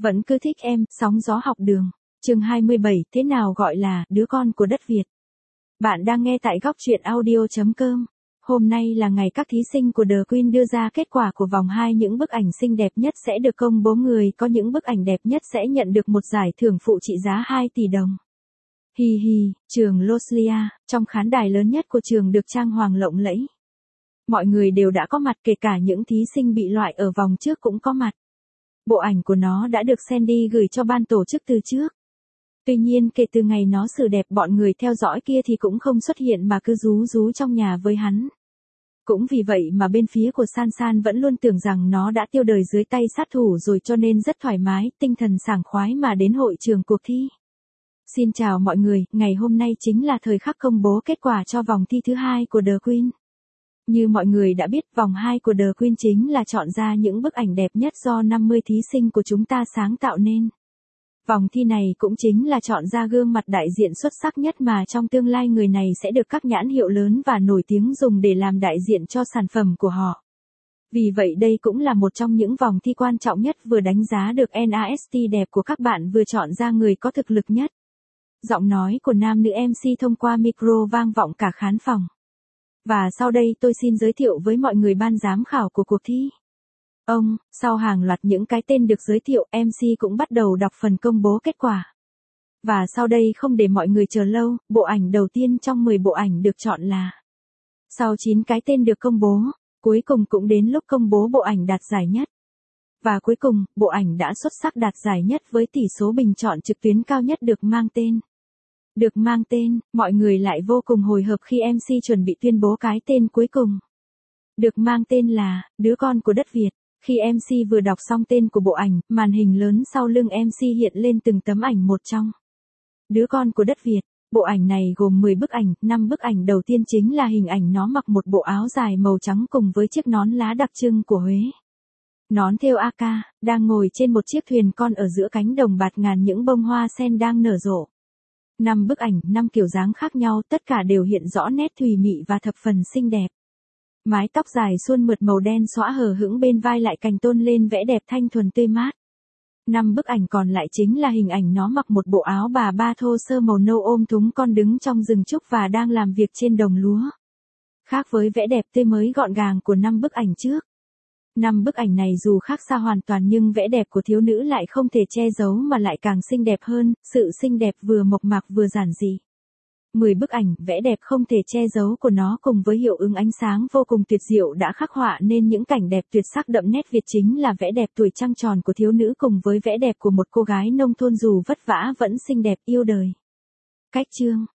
Vẫn cứ thích em, sóng gió học đường. Chương 27, thế nào gọi là đứa con của đất Việt? Bạn đang nghe tại góc truyện audio.com. Hôm nay là ngày các thí sinh của The Queen đưa ra kết quả của vòng 2, những bức ảnh xinh đẹp nhất sẽ được công bố, người có những bức ảnh đẹp nhất sẽ nhận được một giải thưởng phụ trị giá 2 tỷ đồng. Hi hi, trường Loslia, trong khán đài lớn nhất của trường được trang hoàng lộng lẫy. Mọi người đều đã có mặt, kể cả những thí sinh bị loại ở vòng trước cũng có mặt. Bộ ảnh của nó đã được Sandy gửi cho ban tổ chức từ trước. Tuy nhiên kể từ ngày nó xử đẹp, bọn người theo dõi kia thì cũng không xuất hiện mà cứ rú rú trong nhà với hắn. Cũng vì vậy mà bên phía của San San vẫn luôn tưởng rằng nó đã tiêu đời dưới tay sát thủ rồi, cho nên rất thoải mái, tinh thần sảng khoái mà đến hội trường cuộc thi. Xin chào mọi người, ngày hôm nay chính là thời khắc công bố kết quả cho vòng thi thứ 2 của The Queen. Như mọi người đã biết, vòng 2 của The Queen chính là chọn ra những bức ảnh đẹp nhất do 50 thí sinh của chúng ta sáng tạo nên. Vòng thi này cũng chính là chọn ra gương mặt đại diện xuất sắc nhất mà trong tương lai người này sẽ được các nhãn hiệu lớn và nổi tiếng dùng để làm đại diện cho sản phẩm của họ. Vì vậy đây cũng là một trong những vòng thi quan trọng nhất, vừa đánh giá được NAST đẹp của các bạn, vừa chọn ra người có thực lực nhất. Giọng nói của nam nữ MC thông qua micro vang vọng cả khán phòng. Và sau đây tôi xin giới thiệu với mọi người ban giám khảo của cuộc thi. Sau hàng loạt những cái tên được giới thiệu, MC cũng bắt đầu đọc phần công bố kết quả. Và sau đây không để mọi người chờ lâu, bộ ảnh đầu tiên trong 10 bộ ảnh được chọn là. Sau 9 cái tên được công bố, cuối cùng cũng đến lúc công bố bộ ảnh đạt giải nhất. Và cuối cùng, bộ ảnh đã xuất sắc đạt giải nhất với tỷ số bình chọn trực tuyến cao nhất được mang tên, mọi người lại vô cùng hồi hộp khi MC chuẩn bị tuyên bố cái tên cuối cùng. Được mang tên là, đứa con của đất Việt. Khi MC vừa đọc xong tên của bộ ảnh, màn hình lớn sau lưng MC hiện lên từng tấm ảnh một trong. Đứa con của đất Việt. Bộ ảnh này gồm 10 bức ảnh, 5 bức ảnh đầu tiên chính là hình ảnh nó mặc một bộ áo dài màu trắng cùng với chiếc nón lá đặc trưng của Huế. Nón thêu AK, đang ngồi trên một chiếc thuyền con ở giữa cánh đồng bạt ngàn những bông hoa sen đang nở rộ. 5 bức ảnh, 5 kiểu dáng khác nhau, tất cả đều hiện rõ nét thùy mị và thập phần xinh đẹp. Mái tóc dài suôn mượt màu đen xõa hờ hững bên vai lại càng tôn lên vẻ đẹp thanh thuần tươi mát. 5 bức ảnh còn lại chính là hình ảnh nó mặc một bộ áo bà ba thô sơ màu nâu ôm thúng con đứng trong rừng trúc và đang làm việc trên đồng lúa. Khác với vẻ đẹp tươi mới gọn gàng của 5 bức ảnh trước. 5 bức ảnh này dù khác xa hoàn toàn nhưng vẻ đẹp của thiếu nữ lại không thể che giấu mà lại càng xinh đẹp hơn, sự xinh đẹp vừa mộc mạc vừa giản dị. 10 bức ảnh, vẻ đẹp không thể che giấu của nó cùng với hiệu ứng ánh sáng vô cùng tuyệt diệu đã khắc họa nên những cảnh đẹp tuyệt sắc đậm nét Việt, chính là vẻ đẹp tuổi trăng tròn của thiếu nữ cùng với vẻ đẹp của một cô gái nông thôn dù vất vả vẫn xinh đẹp yêu đời. Cách chương,